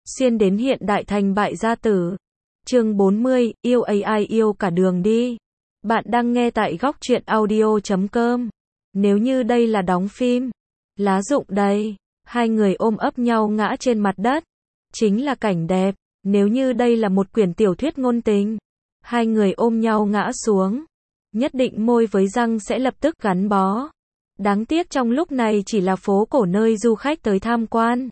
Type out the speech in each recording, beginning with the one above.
Xuyên đến hiện đại thành bại gia tử. Chương 40, yêu AI yêu cả đường đi. Bạn đang nghe tại góc truyện audio.com. Nếu như đây là đóng phim, lá rụng đầy, hai người ôm ấp nhau ngã trên mặt đất, chính là cảnh đẹp. Nếu như đây là một quyển tiểu thuyết ngôn tình, hai người ôm nhau ngã xuống, nhất định môi với răng sẽ lập tức gắn bó. Đáng tiếc trong lúc này chỉ là phố cổ nơi du khách tới tham quan.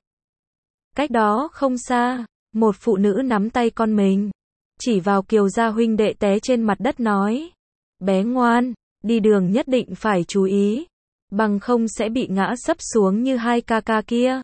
Cách đó không xa, một phụ nữ nắm tay con mình, chỉ vào Kiều gia huynh đệ té trên mặt đất nói: bé ngoan, đi đường nhất định phải chú ý, bằng không sẽ bị ngã sấp xuống như hai ca ca kia.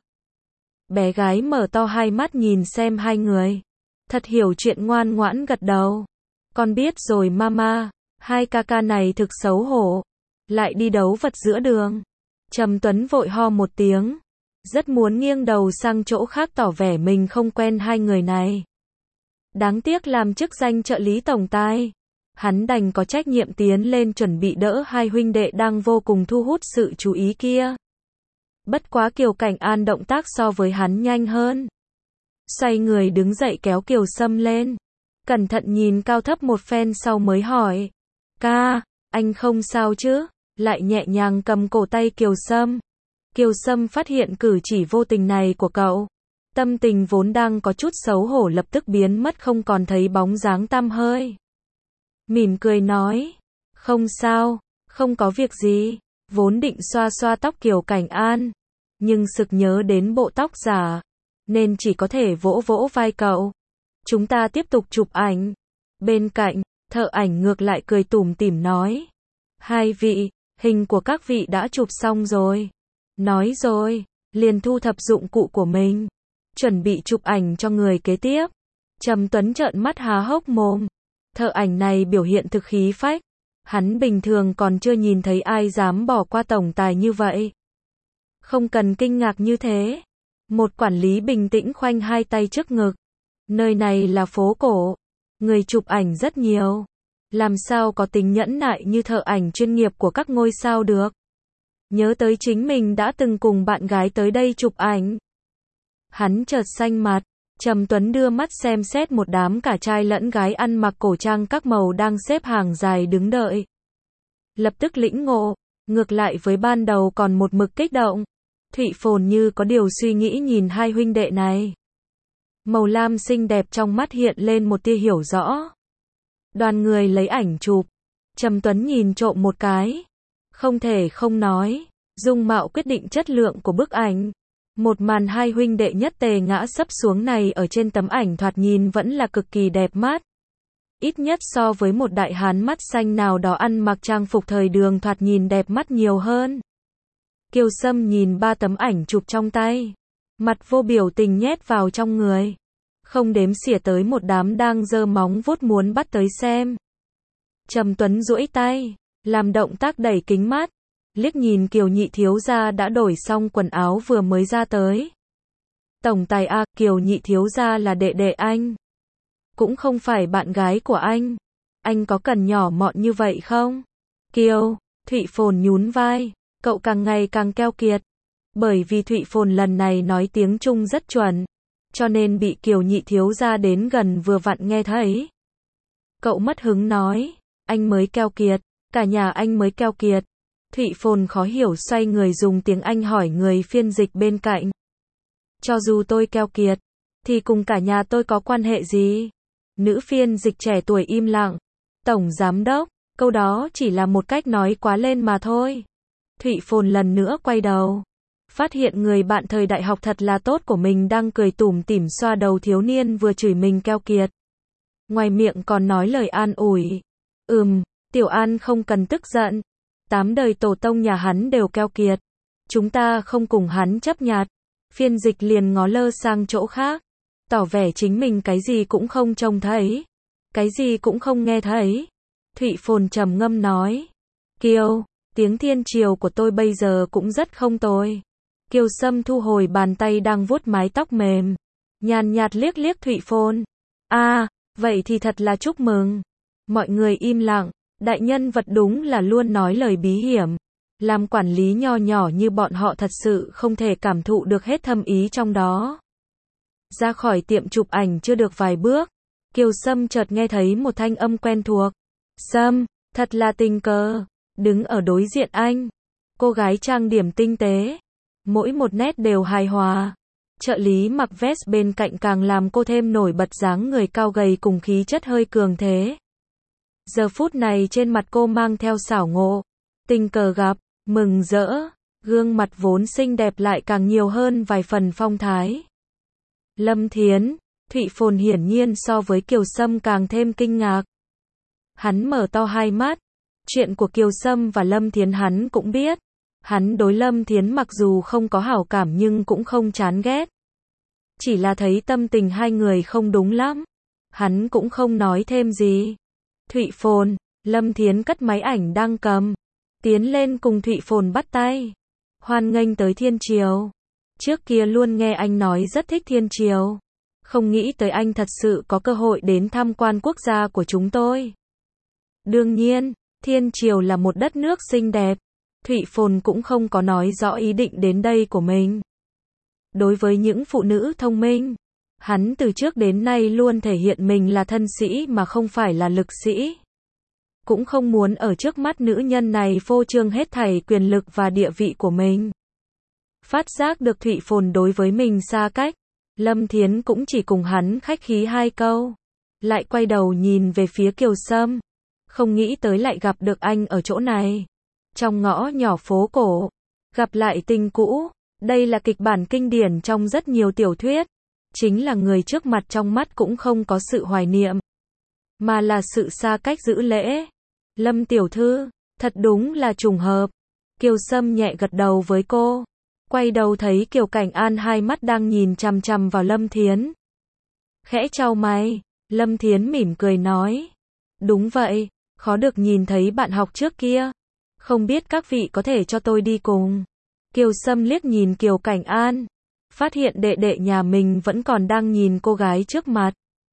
Bé gái mở to hai mắt nhìn xem hai người, thật hiểu chuyện ngoan ngoãn gật đầu. Con biết rồi mama, hai ca ca này thực xấu hổ, lại đi đấu vật giữa đường. Trầm Tuấn vội ho một tiếng, rất muốn nghiêng đầu sang chỗ khác tỏ vẻ mình không quen hai người này. Đáng tiếc làm chức danh trợ lý tổng tài, hắn đành có trách nhiệm tiến lên chuẩn bị đỡ hai huynh đệ đang vô cùng thu hút sự chú ý kia. Bất quá Kiều Cảnh An động tác so với hắn nhanh hơn. Xoay người đứng dậy kéo Kiều Sâm lên, cẩn thận nhìn cao thấp một phen sau mới hỏi: ca, anh không sao chứ? Lại nhẹ nhàng cầm cổ tay Kiều Sâm. Kiều Sâm phát hiện cử chỉ vô tình này của cậu, tâm tình vốn đang có chút xấu hổ lập tức biến mất không còn thấy bóng dáng tăm hơi. Mỉm cười nói: không sao, không có việc gì. Vốn định xoa xoa tóc Kiều Cảnh An, nhưng sực nhớ đến bộ tóc giả, nên chỉ có thể vỗ vỗ vai cậu. Chúng ta tiếp tục chụp ảnh. Bên cạnh, thợ ảnh ngược lại cười tủm tỉm nói: hai vị, hình của các vị đã chụp xong rồi. Nói rồi, liền thu thập dụng cụ của mình, chuẩn bị chụp ảnh cho người kế tiếp. Trầm Tuấn trợn mắt há hốc mồm. Thợ ảnh này biểu hiện thực khí phách. Hắn bình thường còn chưa nhìn thấy ai dám bỏ qua tổng tài như vậy. Không cần kinh ngạc như thế. Một quản lý bình tĩnh khoanh hai tay trước ngực. Nơi này là phố cổ, người chụp ảnh rất nhiều, làm sao có tính nhẫn nại như thợ ảnh chuyên nghiệp của các ngôi sao được. Nhớ tới chính mình đã từng cùng bạn gái tới đây chụp ảnh, hắn chợt xanh mặt. Trầm Tuấn đưa mắt xem xét một đám cả trai lẫn gái ăn mặc cổ trang các màu đang xếp hàng dài đứng đợi. Lập tức lĩnh ngộ, ngược lại với ban đầu còn một mực kích động. Thụy Phồn như có điều suy nghĩ nhìn hai huynh đệ này. Màu lam xinh đẹp trong mắt hiện lên một tia hiểu rõ. Đoàn người lấy ảnh chụp, Trầm Tuấn nhìn trộm một cái. Không thể không nói, dung mạo quyết định chất lượng của bức ảnh. Một màn hai huynh đệ nhất tề ngã sấp xuống này ở trên tấm ảnh thoạt nhìn vẫn là cực kỳ đẹp mắt. Ít nhất so với một đại hán mắt xanh nào đó ăn mặc trang phục thời đường thoạt nhìn đẹp mắt nhiều hơn. Kiều Sâm nhìn ba tấm ảnh chụp trong tay, mặt vô biểu tình nhét vào trong người, không đếm xỉa tới một đám đang giơ móng vuốt muốn bắt tới xem. Trầm Tuấn duỗi tay, làm động tác đẩy kính mắt, liếc nhìn Kiều nhị thiếu gia đã đổi xong quần áo vừa mới ra tới. Tổng tài a, Kiều nhị thiếu gia là đệ đệ anh, cũng không phải bạn gái của anh có cần nhỏ mọn như vậy không? Kiều, Thụy Phồn nhún vai, cậu càng ngày càng keo kiệt. Bởi vì Thụy Phồn lần này nói tiếng Trung rất chuẩn, cho nên bị Kiều nhị thiếu gia đến gần vừa vặn nghe thấy. Cậu mất hứng nói: anh mới keo kiệt, cả nhà anh mới keo kiệt. Thụy Phồn khó hiểu xoay người dùng tiếng Anh hỏi người phiên dịch bên cạnh: cho dù tôi keo kiệt, thì cùng cả nhà tôi có quan hệ gì? Nữ phiên dịch trẻ tuổi im lặng. Tổng giám đốc, câu đó chỉ là một cách nói quá lên mà thôi. Thụy Phồn lần nữa quay đầu, phát hiện người bạn thời đại học thật là tốt của mình đang cười tủm tỉm xoa đầu thiếu niên vừa chửi mình keo kiệt. Ngoài miệng còn nói lời an ủi: Tiểu An không cần tức giận. 8 đời tổ tông nhà hắn đều keo kiệt. Chúng ta không cùng hắn chấp nhặt. Phiên dịch liền ngó lơ sang chỗ khác, tỏ vẻ chính mình cái gì cũng không trông thấy, cái gì cũng không nghe thấy. Thụy Phồn trầm ngâm nói: Kiều, tiếng thiên triều của tôi bây giờ cũng rất không tồi. Kiều Sâm thu hồi bàn tay đang vuốt mái tóc mềm, nhàn nhạt liếc liếc Thụy Phồn. Vậy thì thật là chúc mừng. Mọi người im lặng. Đại nhân vật đúng là luôn nói lời bí hiểm. Làm quản lý nho nhỏ như bọn họ thật sự không thể cảm thụ được hết thâm ý trong đó. Ra khỏi tiệm chụp ảnh chưa được vài bước, Kiều Sâm chợt nghe thấy một thanh âm quen thuộc. Sâm, thật là tình cờ. Đứng ở đối diện anh, cô gái trang điểm tinh tế, mỗi một nét đều hài hòa. Trợ lý mặc vest bên cạnh càng làm cô thêm nổi bật dáng người cao gầy cùng khí chất hơi cường thế. Giờ phút này trên mặt cô mang theo xảo ngộ, tình cờ gặp, mừng rỡ, gương mặt vốn xinh đẹp lại càng nhiều hơn vài phần phong thái. Lâm Thiến, Thụy Phồn hiển nhiên so với Kiều Sâm càng thêm kinh ngạc. Hắn mở to hai mắt, chuyện của Kiều Sâm và Lâm Thiến hắn cũng biết. Hắn đối Lâm Thiến mặc dù không có hảo cảm nhưng cũng không chán ghét. Chỉ là thấy tâm tình hai người không đúng lắm. Hắn cũng không nói thêm gì. Thụy Phồn, Lâm Thiến cất máy ảnh đang cầm, tiến lên cùng Thụy Phồn bắt tay. Hoan nghênh tới Thiên Triều. Trước kia luôn nghe anh nói rất thích Thiên Triều. Không nghĩ tới anh thật sự có cơ hội đến tham quan quốc gia của chúng tôi. Đương nhiên, Thiên Triều là một đất nước xinh đẹp. Thụy Phồn cũng không có nói rõ ý định đến đây của mình. Đối với những phụ nữ thông minh, hắn từ trước đến nay luôn thể hiện mình là thân sĩ mà không phải là lực sĩ. Cũng không muốn ở trước mắt nữ nhân này phô trương hết thảy quyền lực và địa vị của mình. Phát giác được Thụy Phồn đối với mình xa cách, Lâm Thiến cũng chỉ cùng hắn khách khí hai câu. Lại quay đầu nhìn về phía Kiều Sâm. Không nghĩ tới lại gặp được anh ở chỗ này. Trong ngõ nhỏ phố cổ, gặp lại tình cũ. Đây là kịch bản kinh điển trong rất nhiều tiểu thuyết. Chính là người trước mặt trong mắt cũng không có sự hoài niệm, mà là sự xa cách giữ lễ. Lâm tiểu thư, thật đúng là trùng hợp. Kiều Sâm nhẹ gật đầu với cô. Quay đầu thấy Kiều Cảnh An hai mắt đang nhìn chằm chằm vào Lâm Thiến. Khẽ chau mày, Lâm Thiến mỉm cười nói. Đúng vậy, khó được nhìn thấy bạn học trước kia. Không biết các vị có thể cho tôi đi cùng. Kiều Sâm liếc nhìn Kiều Cảnh An, phát hiện đệ đệ nhà mình vẫn còn đang nhìn cô gái trước mặt.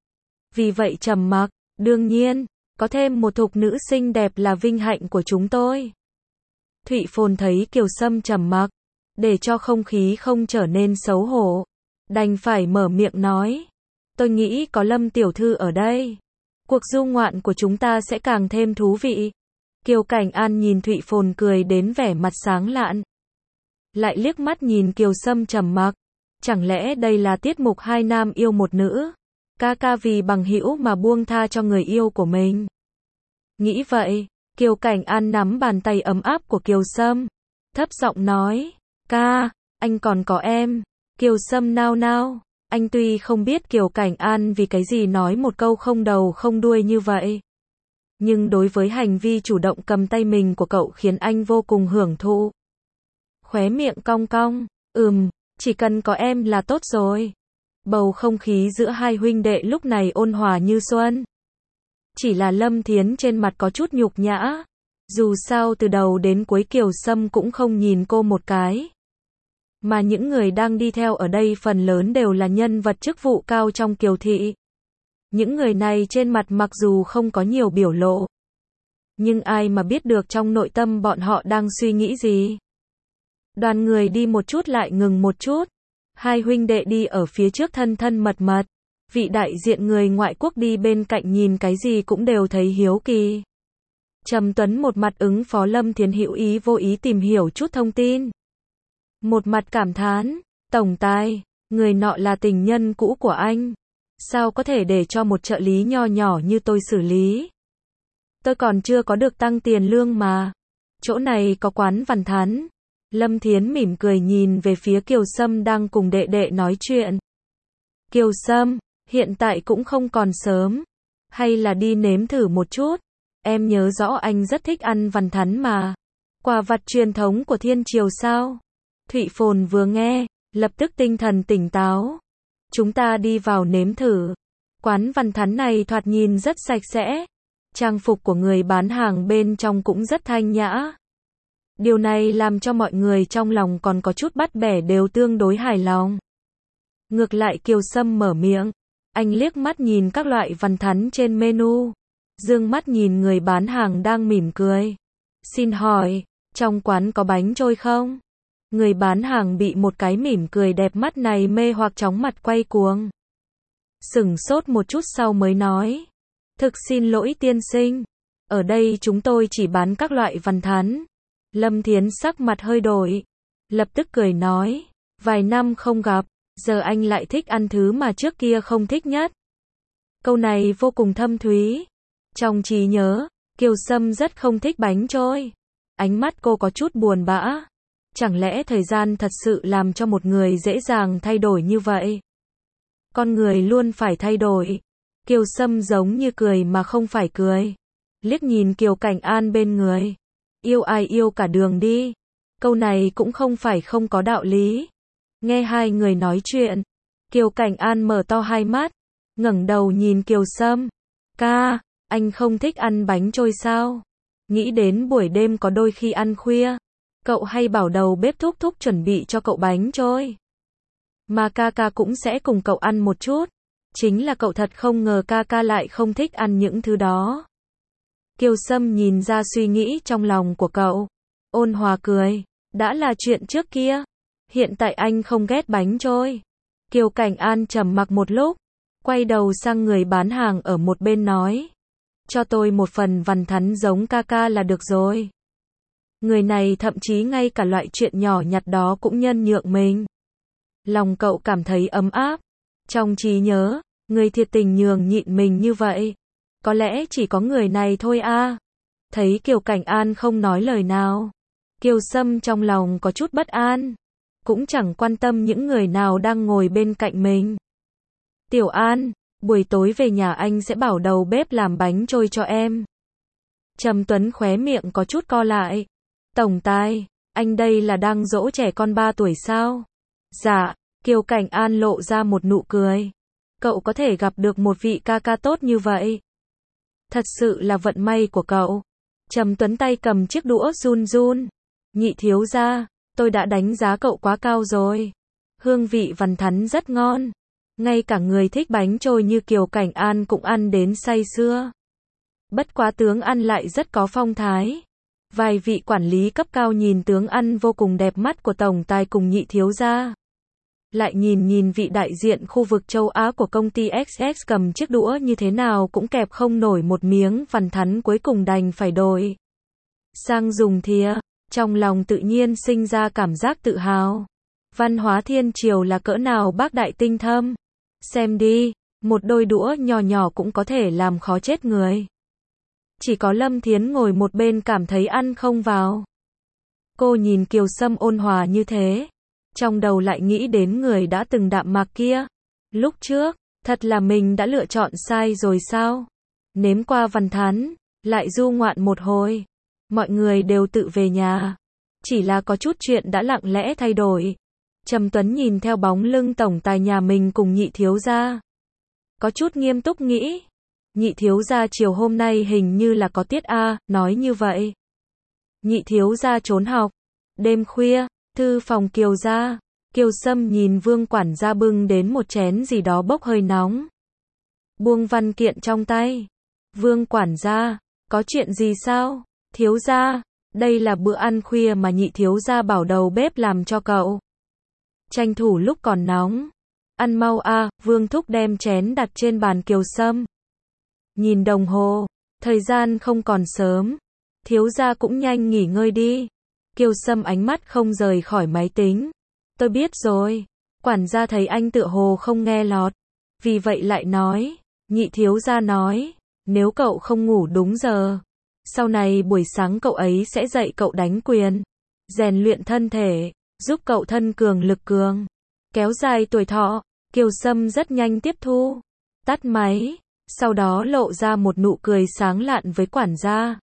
Vì vậy trầm mặc, đương nhiên, có thêm một thục nữ xinh đẹp là vinh hạnh của chúng tôi. Thụy Phồn thấy Kiều Sâm trầm mặc, để cho không khí không trở nên xấu hổ, đành phải mở miệng nói. Tôi nghĩ có Lâm tiểu thư ở đây, cuộc du ngoạn của chúng ta sẽ càng thêm thú vị. Kiều Cảnh An nhìn Thụy Phồn cười đến vẻ mặt sáng lạn. Lại liếc mắt nhìn Kiều Sâm trầm mặc. Chẳng lẽ đây là tiết mục hai nam yêu một nữ? Ca ca vì bằng hữu mà buông tha cho người yêu của mình. Nghĩ vậy, Kiều Cảnh An nắm bàn tay ấm áp của Kiều Sâm, thấp giọng nói, ca, anh còn có em. Kiều Sâm nao nao, anh tuy không biết Kiều Cảnh An vì cái gì nói một câu không đầu không đuôi như vậy. Nhưng đối với hành vi chủ động cầm tay mình của cậu khiến anh vô cùng hưởng thụ. Khóe miệng cong cong, chỉ cần có em là tốt rồi. Bầu không khí giữa hai huynh đệ lúc này ôn hòa như xuân. Chỉ là Lâm Thiến trên mặt có chút nhục nhã. Dù sao từ đầu đến cuối Kiều Sâm cũng không nhìn cô một cái. Mà những người đang đi theo ở đây phần lớn đều là nhân vật chức vụ cao trong Kiều thị. Những người này trên mặt mặc dù không có nhiều biểu lộ, nhưng ai mà biết được trong nội tâm bọn họ đang suy nghĩ gì. Đoàn người đi một chút lại ngừng một chút. Hai huynh đệ đi ở phía trước thân thân mật mật. Vị đại diện người ngoại quốc đi bên cạnh nhìn cái gì cũng đều thấy hiếu kỳ. Trầm Tuấn một mặt ứng phó Lâm Thiến hữu ý vô ý tìm hiểu chút thông tin. Một mặt cảm thán, tổng tài, người nọ là tình nhân cũ của anh. Sao có thể để cho một trợ lý nho nhỏ như tôi xử lý? Tôi còn chưa có được tăng tiền lương mà. Chỗ này có quán Văn Thán. Lâm Thiến mỉm cười nhìn về phía Kiều Sâm đang cùng đệ đệ nói chuyện. Kiều Sâm, hiện tại cũng không còn sớm. Hay là đi nếm thử một chút. Em nhớ rõ anh rất thích ăn Văn Thán mà. Quà vặt truyền thống của Thiên Triều sao? Thụy Phồn vừa nghe, lập tức tinh thần tỉnh táo. Chúng ta đi vào nếm thử. Quán Văn Thán này thoạt nhìn rất sạch sẽ. Trang phục của người bán hàng bên trong cũng rất thanh nhã. Điều này làm cho mọi người trong lòng còn có chút bắt bẻ đều tương đối hài lòng. Ngược lại Kiều Sâm mở miệng. Anh liếc mắt nhìn các loại Văn Thán trên menu. Dương mắt nhìn người bán hàng đang mỉm cười. Xin hỏi, trong quán có bánh trôi không? Người bán hàng bị một cái mỉm cười đẹp mắt này mê hoặc chóng mặt quay cuồng. Sửng sốt một chút sau mới nói. Thực xin lỗi tiên sinh. Ở đây chúng tôi chỉ bán các loại văn thán. Lâm Thiến sắc mặt hơi đổi. Lập tức cười nói. Vài năm không gặp, giờ anh lại thích ăn thứ mà trước kia không thích nhất. Câu này vô cùng thâm thúy. Trong trí nhớ, Kiều Sâm rất không thích bánh trôi. Ánh mắt cô có chút buồn bã. Chẳng lẽ thời gian thật sự làm cho một người dễ dàng thay đổi như vậy? Con người luôn phải thay đổi. Kiều Sâm giống như cười mà không phải cười. Liếc nhìn Kiều Cảnh An bên người. Yêu ai yêu cả đường đi. Câu này cũng không phải không có đạo lý. Nghe hai người nói chuyện, Kiều Cảnh An mở to hai mắt, ngẩng đầu nhìn Kiều Sâm. Ca, anh không thích ăn bánh trôi sao? Nghĩ đến buổi đêm có đôi khi ăn khuya, cậu hay bảo đầu bếp thúc thúc chuẩn bị cho cậu bánh trôi. Mà ca ca cũng sẽ cùng cậu ăn một chút. Chính là cậu thật không ngờ ca ca lại không thích ăn những thứ đó. Kiều Sâm nhìn ra suy nghĩ trong lòng của cậu. Ôn hòa cười. Đã là chuyện trước kia. Hiện tại anh không ghét bánh trôi. Kiều Cảnh An trầm mặc một lúc. Quay đầu sang người bán hàng ở một bên nói. Cho tôi một phần văn thắn giống ca ca là được rồi. Người này thậm chí ngay cả loại chuyện nhỏ nhặt đó cũng nhân nhượng mình. Lòng cậu cảm thấy ấm áp. Trong trí nhớ, người thiệt tình nhường nhịn mình như vậy. Có lẽ chỉ có người này thôi à. Thấy Kiều Cảnh An không nói lời nào. Kiều Sâm trong lòng có chút bất an. Cũng chẳng quan tâm những người nào đang ngồi bên cạnh mình. Tiểu An, buổi tối về nhà anh sẽ bảo đầu bếp làm bánh trôi cho em. Trầm Tuấn khóe miệng có chút co lại. Tổng tài, anh đây là đang dỗ trẻ con 3 tuổi sao? Dạ, Kiều Cảnh An lộ ra một nụ cười. Cậu có thể gặp được một vị ca ca tốt như vậy. Thật sự là vận may của cậu. Trầm Tuấn tay cầm chiếc đũa run run. Nhị thiếu gia, tôi đã đánh giá cậu quá cao rồi. Hương vị văn thắn rất ngon. Ngay cả người thích bánh trôi như Kiều Cảnh An cũng ăn đến say sưa. Bất quá tướng ăn lại rất có phong thái. Vài vị quản lý cấp cao nhìn tướng ăn vô cùng đẹp mắt của tổng tài cùng nhị thiếu gia. Lại nhìn vị đại diện khu vực châu Á của công ty XX cầm chiếc đũa như thế nào cũng kẹp không nổi một miếng văn thắn, cuối cùng đành phải đổi sang dùng thìa. Trong lòng tự nhiên sinh ra cảm giác tự hào. Văn hóa thiên triều là cỡ nào bác đại tinh thâm. Xem đi, một đôi đũa nhỏ nhỏ cũng có thể làm khó chết người. Chỉ có Lâm Thiến ngồi một bên cảm thấy ăn không vào. Cô nhìn Kiều Sâm ôn hòa như thế. Trong đầu lại nghĩ đến người đã từng đạm mạc kia. Lúc trước, thật là mình đã lựa chọn sai rồi sao? Nếm qua văn thắn, lại du ngoạn một hồi. Mọi người đều tự về nhà. Chỉ là có chút chuyện đã lặng lẽ thay đổi. Trầm Tuấn nhìn theo bóng lưng tổng tài nhà mình cùng nhị thiếu gia. Có chút nghiêm túc nghĩ. Nhị thiếu gia chiều hôm nay hình như là có tiết A, nói như vậy. Nhị thiếu gia trốn học. Đêm khuya, thư phòng Kiều gia. Kiều Sâm nhìn Vương quản gia bưng đến một chén gì đó bốc hơi nóng. Buông văn kiện trong tay. Vương quản gia, có chuyện gì sao? Thiếu gia, đây là bữa ăn khuya mà nhị thiếu gia bảo đầu bếp làm cho cậu. Tranh thủ lúc còn nóng. Ăn mau a, Vương thúc đem chén đặt trên bàn Kiều Sâm. Nhìn đồng hồ, thời gian không còn sớm. Thiếu gia cũng nhanh nghỉ ngơi đi. Kiều Sâm ánh mắt không rời khỏi máy tính. Tôi biết rồi. Quản gia thấy anh tựa hồ không nghe lọt. Vì vậy lại nói. Nhị thiếu gia nói. Nếu cậu không ngủ đúng giờ. Sau này buổi sáng cậu ấy sẽ dạy cậu đánh quyền. Rèn luyện thân thể. Giúp cậu thân cường lực cường. Kéo dài tuổi thọ. Kiều Sâm rất nhanh tiếp thu. Tắt máy. Sau đó lộ ra một nụ cười sáng lạn với quản gia.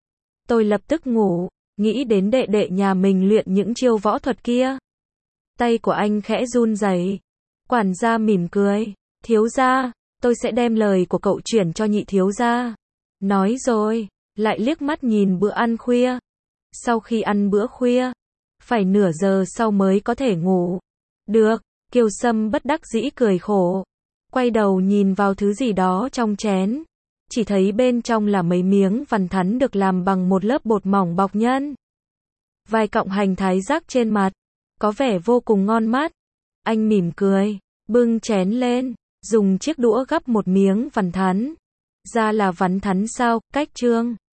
Tôi lập tức ngủ. Nghĩ đến đệ đệ nhà mình luyện những chiêu võ thuật kia. Tay của anh khẽ run rẩy. Quản gia mỉm cười. Thiếu gia, tôi sẽ đem lời của cậu chuyển cho nhị thiếu gia. Nói rồi, lại liếc mắt nhìn bữa ăn khuya. Sau khi ăn bữa khuya, phải nửa giờ sau mới có thể ngủ. Được, Kiều Sâm bất đắc dĩ cười khổ. Quay đầu nhìn vào thứ gì đó trong chén. Chỉ thấy bên trong là mấy miếng văn thắn được làm bằng một lớp bột mỏng bọc nhân. Vài cọng hành thái rắc trên mặt. có vẻ vô cùng ngon mắt. Anh mỉm cười, bưng chén lên, dùng chiếc đũa gắp một miếng vằn thắn. Ra là vắn thắn sao, cách Trương